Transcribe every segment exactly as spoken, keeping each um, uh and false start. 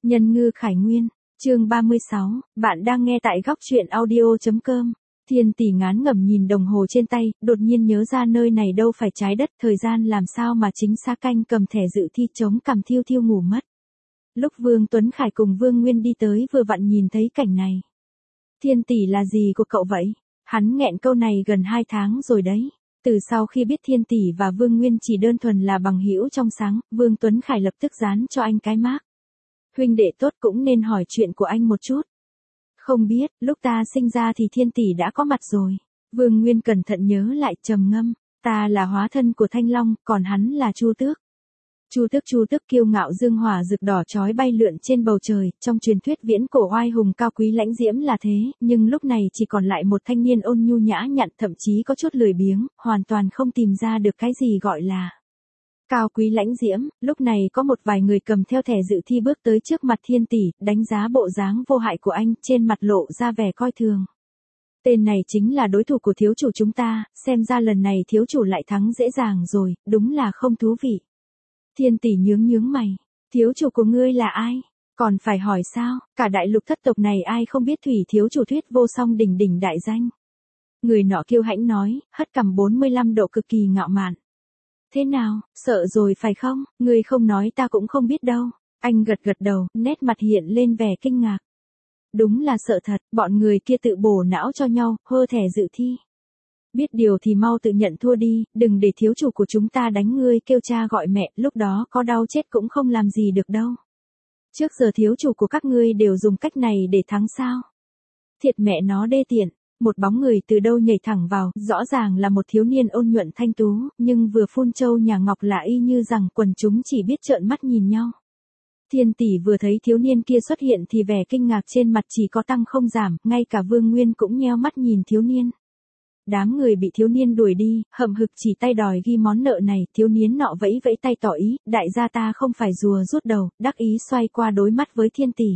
Nhân ngư Khải Nguyên, chương ba mươi sáu, bạn đang nghe tại góc truyện audio.com. Thiên Tỷ ngán ngẩm nhìn đồng hồ trên tay, đột nhiên nhớ ra nơi này đâu phải trái đất, thời gian làm sao mà chính xác canh cầm thẻ dự thi chống cằm thiêu thiêu ngủ mất. Lúc Vương Tuấn Khải cùng Vương Nguyên đi tới vừa vặn nhìn thấy cảnh này. Thiên Tỷ là gì của cậu vậy? Hắn nghẹn câu này gần hai tháng rồi đấy. Từ sau khi biết Thiên Tỷ và Vương Nguyên chỉ đơn thuần là bằng hữu trong sáng, Vương Tuấn Khải lập tức dán cho anh cái mác. Huynh đệ tốt cũng nên hỏi chuyện của anh một chút. Không biết, lúc ta sinh ra thì Thiên Tỷ đã có mặt rồi. Vương Nguyên cẩn thận nhớ lại, trầm ngâm. Ta là hóa thân của Thanh Long, còn hắn là Chu Tước. Chu Tước Chu Tước kiêu ngạo dương hỏa rực đỏ chói bay lượn trên bầu trời, trong truyền thuyết viễn cổ oai hùng cao quý lãnh diễm là thế, nhưng lúc này chỉ còn lại một thanh niên ôn nhu nhã nhặn, thậm chí có chút lười biếng, hoàn toàn không tìm ra được cái gì gọi là cao quý lãnh diễm. Lúc này có một vài người cầm theo thẻ dự thi bước tới trước mặt Thiên Tỷ, đánh giá bộ dáng vô hại của anh, trên mặt lộ ra vẻ coi thường. Tên này chính là đối thủ của thiếu chủ chúng ta, xem ra lần này thiếu chủ lại thắng dễ dàng rồi, đúng là không thú vị. Thiên Tỷ nhướng nhướng mày, thiếu chủ của ngươi là ai? Còn phải hỏi sao, cả đại lục thất tộc này ai không biết thủy thiếu chủ Thuyết Vô Song đỉnh đỉnh đại danh. Người nọ kiêu hãnh nói, hất cằm bốn mươi lăm độ cực kỳ ngạo mạn. Thế nào, sợ rồi phải không? Ngươi không nói ta cũng không biết đâu. Anh gật gật đầu, nét mặt hiện lên vẻ kinh ngạc. Đúng là sợ thật, bọn người kia tự bổ não cho nhau, hơ thẻ dự thi. Biết điều thì mau tự nhận thua đi, đừng để thiếu chủ của chúng ta đánh ngươi kêu cha gọi mẹ, lúc đó có đau chết cũng không làm gì được đâu. Trước giờ thiếu chủ của các ngươi đều dùng cách này để thắng sao? Thiệt mẹ nó đê tiện. Một bóng người từ đâu nhảy thẳng vào, rõ ràng là một thiếu niên ôn nhuận thanh tú, nhưng vừa phun châu nhà ngọc là y như rằng quần chúng chỉ biết trợn mắt nhìn nhau. Thiên Tỷ vừa thấy thiếu niên kia xuất hiện thì vẻ kinh ngạc trên mặt chỉ có tăng không giảm, ngay cả Vương Nguyên cũng nheo mắt nhìn thiếu niên. Đám người bị thiếu niên đuổi đi, hậm hực chỉ tay đòi ghi món nợ này, thiếu niên nọ vẫy vẫy tay tỏ ý, đại gia ta không phải rùa rút đầu, đắc ý xoay qua đối mắt với Thiên Tỷ.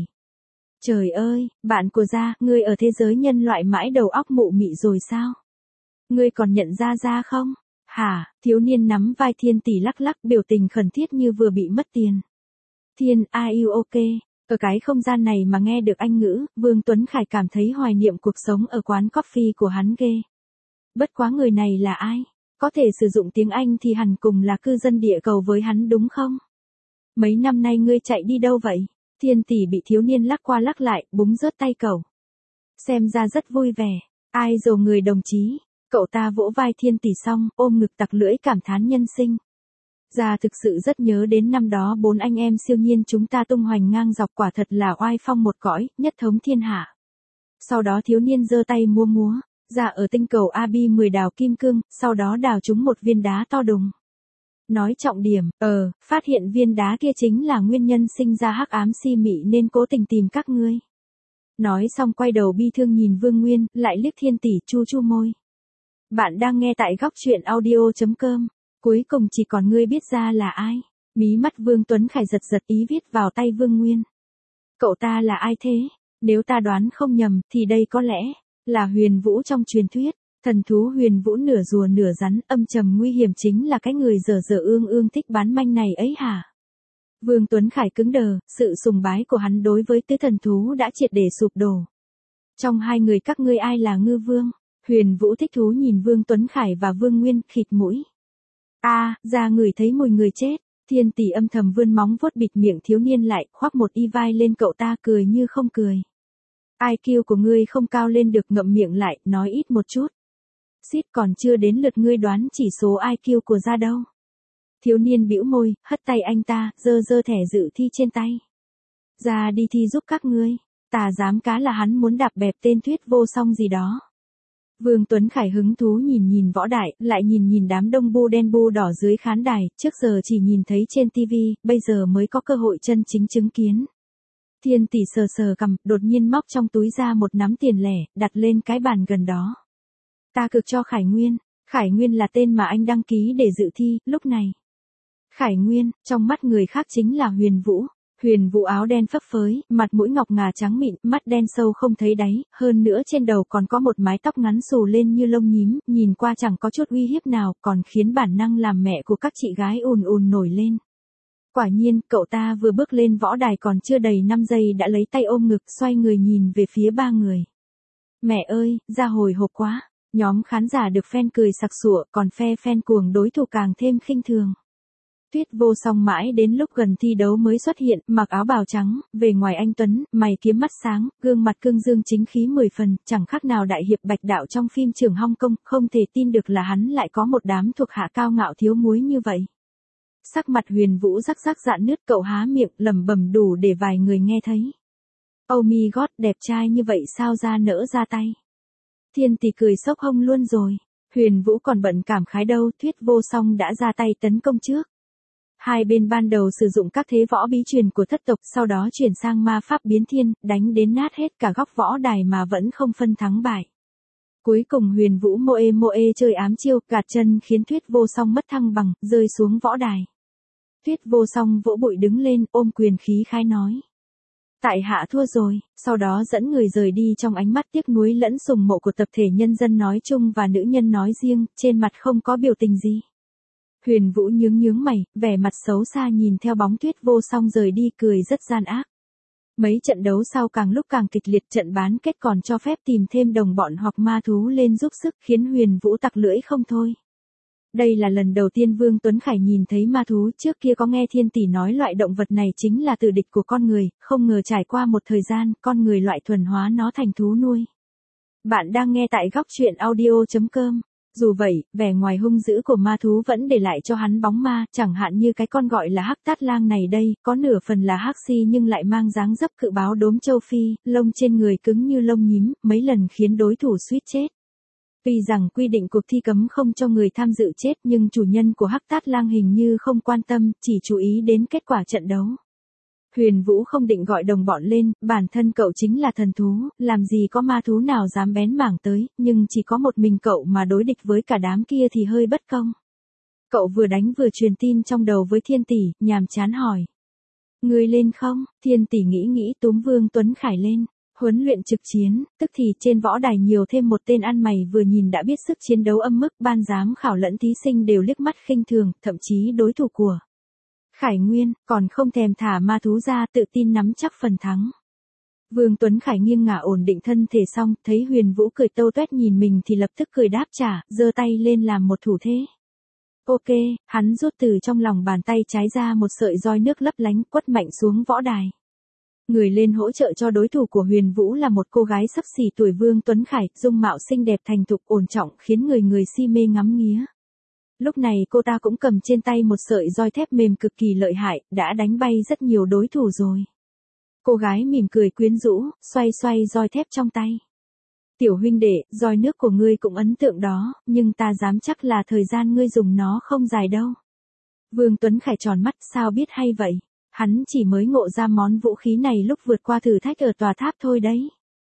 Trời ơi, bạn của gia, ngươi ở thế giới nhân loại mãi đầu óc mụ mị rồi sao? Ngươi còn nhận ra ra không? Hả, thiếu niên nắm vai Thiên Tỷ lắc lắc, biểu tình khẩn thiết như vừa bị mất tiền. Thiên, are you okay? Ở cái không gian này mà nghe được Anh ngữ, Vương Tuấn Khải cảm thấy hoài niệm cuộc sống ở quán coffee của hắn ghê. Bất quá người này là ai? Có thể sử dụng tiếng Anh thì hẳn cùng là cư dân địa cầu với hắn đúng không? Mấy năm nay ngươi chạy đi đâu vậy? Thiên Tỷ bị thiếu niên lắc qua lắc lại, búng rớt tay cậu. Xem ra rất vui vẻ. Ai dồ người đồng chí. Cậu ta vỗ vai Thiên Tỷ xong, ôm ngực tặc lưỡi cảm thán nhân sinh. Gia thực sự rất nhớ đến năm đó bốn anh em siêu nhiên chúng ta tung hoành ngang dọc, quả thật là oai phong một cõi, nhất thống thiên hạ. Sau đó thiếu niên giơ tay múa múa, ra ở tinh cầu a bê mười đào kim cương, sau đó đào trúng một viên đá to đùng. Nói trọng điểm, ờ, phát hiện viên đá kia chính là nguyên nhân sinh ra hắc ám si mị nên cố tình tìm các ngươi. Nói xong quay đầu bi thương nhìn Vương Nguyên, lại liếc Thiên Tỷ chu chu môi. Bạn đang nghe tại góc truyện audio.com, cuối cùng chỉ còn ngươi biết ra là ai. Mí mắt Vương Tuấn Khải giật giật ý viết vào tay Vương Nguyên. Cậu ta là ai thế? Nếu ta đoán không nhầm thì đây có lẽ là Huyền Vũ trong truyền thuyết. Thần thú Huyền Vũ nửa rùa nửa rắn, âm trầm nguy hiểm, chính là cái người dở dở ương ương thích bán manh này ấy hả? Vương Tuấn Khải cứng đờ, sự sùng bái của hắn đối với tứ thần thú đã triệt để sụp đổ. Trong hai người các ngươi ai là ngư vương? Huyền Vũ thích thú nhìn Vương Tuấn Khải và Vương Nguyên, khịt mũi. A, à, ra người thấy mùi người chết. Thiên Tỷ âm thầm vươn móng vuốt bịt miệng thiếu niên lại, khoác một y vai lên cậu ta, cười như không cười. i kiu của ngươi không cao lên được, ngậm miệng lại, nói ít một chút. Xít, còn chưa đến lượt ngươi đoán chỉ số i kiu của gia đâu. Thiếu niên bĩu môi, hất tay anh ta, giơ giơ thẻ dự thi trên tay. Ra đi thi giúp các ngươi. Ta dám cá là hắn muốn đạp bẹp tên Thuyết Vô Song gì đó. Vương Tuấn Khải hứng thú nhìn nhìn võ đại, lại nhìn nhìn đám đông bu đen bu đỏ dưới khán đài, trước giờ chỉ nhìn thấy trên tivi, bây giờ mới có cơ hội chân chính chứng kiến. Thiên Tỷ sờ sờ cằm, đột nhiên móc trong túi ra một nắm tiền lẻ, đặt lên cái bàn gần đó. Ta cược cho Khải Nguyên. Khải Nguyên là tên mà anh đăng ký để dự thi, lúc này. Khải Nguyên, trong mắt người khác chính là Huyền Vũ. Huyền Vũ áo đen phấp phới, mặt mũi ngọc ngà trắng mịn, mắt đen sâu không thấy đáy, hơn nữa trên đầu còn có một mái tóc ngắn xù lên như lông nhím, nhìn qua chẳng có chút uy hiếp nào, còn khiến bản năng làm mẹ của các chị gái ùn ùn nổi lên. Quả nhiên, cậu ta vừa bước lên võ đài còn chưa đầy năm giây đã lấy tay ôm ngực xoay người nhìn về phía ba người. Mẹ ơi, ra hồi hộp quá. Nhóm khán giả được fan cười sặc sụa, còn phe fan cuồng đối thủ càng thêm khinh thường. Tuyết Vô Song mãi đến lúc gần thi đấu mới xuất hiện, mặc áo bào trắng, về ngoài anh tuấn, mày kiếm mắt sáng, gương mặt cương dương chính khí mười phần, chẳng khác nào đại hiệp Bạch Đạo trong phim Trường Hong Kong, không thể tin được là hắn lại có một đám thuộc hạ cao ngạo thiếu muối như vậy. Sắc mặt Huyền Vũ rắc rắc rạn nứt, cậu há miệng lẩm bẩm đủ để vài người nghe thấy. Oh my god, đẹp trai như vậy sao ra nỡ ra tay. Thiên Tỷ cười sốc hông luôn rồi. Huyền Vũ còn bận cảm khái đâu, Tuyết Vô Song đã ra tay tấn công trước. Hai bên ban đầu sử dụng các thế võ bí truyền của thất tộc, sau đó chuyển sang ma pháp biến thiên, đánh đến nát hết cả góc võ đài mà vẫn không phân thắng bại. Cuối cùng Huyền Vũ moe moe chơi ám chiêu, gạt chân khiến Tuyết Vô Song mất thăng bằng, rơi xuống võ đài. Tuyết Vô Song vỗ bụi đứng lên, ôm quyền khí khái nói. Tại hạ thua rồi, sau đó dẫn người rời đi trong ánh mắt tiếc nuối lẫn sùng mộ của tập thể nhân dân nói chung và nữ nhân nói riêng, trên mặt không có biểu tình gì. Huyền Vũ nhướng nhướng mày, vẻ mặt xấu xa nhìn theo bóng Tuyết Vô Song rời đi, cười rất gian ác. Mấy trận đấu sau càng lúc càng kịch liệt, trận bán kết còn cho phép tìm thêm đồng bọn hoặc ma thú lên giúp sức, khiến Huyền Vũ tặc lưỡi không thôi. Đây là lần đầu tiên Vương Tuấn Khải nhìn thấy ma thú, trước kia có nghe Thiên Tỷ nói loại động vật này chính là tử địch của con người, không ngờ trải qua một thời gian, con người loại thuần hóa nó thành thú nuôi. Bạn đang nghe tại góc truyện audio chấm com. Dù vậy, vẻ ngoài hung dữ của ma thú vẫn để lại cho hắn bóng ma, chẳng hạn như cái con gọi là Hắc Tát Lang này đây, có nửa phần là hắc si nhưng lại mang dáng dấp cự báo đốm châu Phi, lông trên người cứng như lông nhím, mấy lần khiến đối thủ suýt chết. Tuy rằng quy định cuộc thi cấm không cho người tham dự chết nhưng chủ nhân của Hắc Tát Lang hình như không quan tâm, chỉ chú ý đến kết quả trận đấu. Huyền Vũ không định gọi đồng bọn lên, bản thân cậu chính là thần thú, làm gì có ma thú nào dám bén mảng tới, nhưng chỉ có một mình cậu mà đối địch với cả đám kia thì hơi bất công. Cậu vừa đánh vừa truyền tin trong đầu với Thiên Tỷ, nhàm chán hỏi. Người lên không? Thiên Tỷ nghĩ nghĩ túm Vương Tuấn Khải lên. Huấn luyện trực chiến, tức thì trên võ đài nhiều thêm một tên ăn mày vừa nhìn đã biết sức chiến đấu âm mức, ban giám khảo lẫn thí sinh đều liếc mắt khinh thường, thậm chí đối thủ của Khải Nguyên, còn không thèm thả ma thú ra, tự tin nắm chắc phần thắng. Vương Tuấn Khải nghiêng ngả ổn định thân thể xong, thấy Huyền Vũ cười tâu tuét nhìn mình thì lập tức cười đáp trả, giơ tay lên làm một thủ thế. Ok, hắn rút từ trong lòng bàn tay trái ra một sợi roi nước lấp lánh, quất mạnh xuống võ đài. Người lên hỗ trợ cho đối thủ của Huyền Vũ là một cô gái xấp xỉ tuổi Vương Tuấn Khải, dung mạo xinh đẹp thành thục ổn trọng khiến người người si mê ngắm nghía. Lúc này cô ta cũng cầm trên tay một sợi roi thép mềm cực kỳ lợi hại, đã đánh bay rất nhiều đối thủ rồi. Cô gái mỉm cười quyến rũ, xoay xoay roi thép trong tay. Tiểu huynh đệ, roi nước của ngươi cũng ấn tượng đó, nhưng ta dám chắc là thời gian ngươi dùng nó không dài đâu. Vương Tuấn Khải tròn mắt, sao biết hay vậy? Hắn chỉ mới ngộ ra món vũ khí này lúc vượt qua thử thách ở tòa tháp thôi đấy.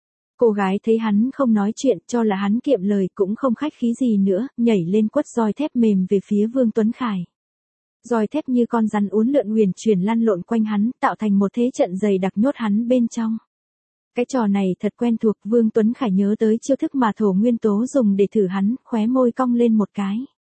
Cô gái thấy hắn không nói chuyện, cho là hắn kiệm lời, cũng không khách khí gì nữa, nhảy lên quất roi thép mềm về phía Vương Tuấn Khải. Roi thép như con rắn uốn lượn huyền chuyển lăn lộn quanh hắn, tạo thành một thế trận dày đặc nhốt hắn bên trong. Cái trò này thật quen thuộc, Vương Tuấn Khải nhớ tới chiêu thức mà Thổ Nguyên Tố dùng để thử hắn, khóe môi cong lên một cái.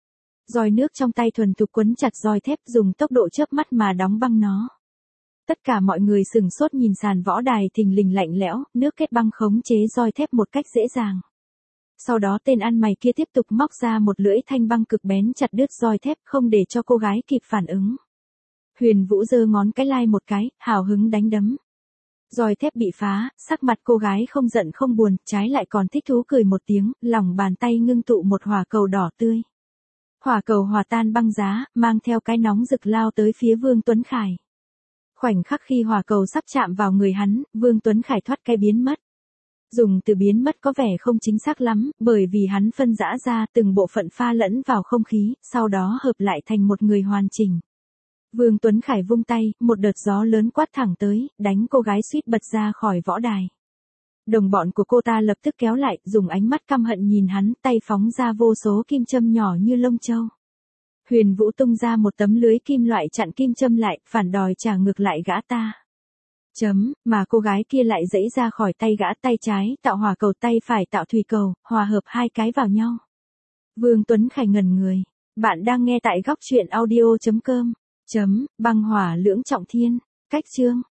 Roi nước trong tay thuần thục quấn chặt roi thép, dùng tốc độ chớp mắt mà đóng băng nó. Tất cả mọi người sừng sốt nhìn sàn võ đài thình lình lạnh lẽo, nước kết băng khống chế roi thép một cách dễ dàng. Sau đó tên ăn mày kia tiếp tục móc ra một lưỡi thanh băng cực bén chặt đứt roi thép, không để cho cô gái kịp phản ứng. Huyền Vũ giơ ngón cái lai một cái, hào hứng đánh đấm. Roi thép bị phá, sắc mặt cô gái không giận không buồn, trái lại còn thích thú cười một tiếng, lòng bàn tay ngưng tụ một hỏa cầu đỏ tươi. Hỏa cầu hòa tan băng giá, mang theo cái nóng rực lao tới phía Vương Tuấn Khải. Khoảnh khắc khi hỏa cầu sắp chạm vào người hắn, Vương Tuấn Khải thoát cái biến mất. Dùng từ biến mất có vẻ không chính xác lắm, bởi vì hắn phân rã ra từng bộ phận pha lẫn vào không khí, sau đó hợp lại thành một người hoàn chỉnh. Vương Tuấn Khải vung tay, một đợt gió lớn quát thẳng tới, đánh cô gái suýt bật ra khỏi võ đài. Đồng bọn của cô ta lập tức kéo lại, dùng ánh mắt căm hận nhìn hắn, tay phóng ra vô số kim châm nhỏ như lông châu. Huyền Vũ tung ra một tấm lưới kim loại chặn kim châm lại, phản đòi trả ngược lại gã ta. Chấm, mà cô gái kia lại giãy ra khỏi tay gã, tay trái tạo hỏa cầu, tay phải tạo thủy cầu, hòa hợp hai cái vào nhau. Vương Tuấn Khải ngẩn người. Bạn đang nghe tại góc truyện audio chấm com. Chấm, băng hỏa lưỡng trọng thiên. Cách chương.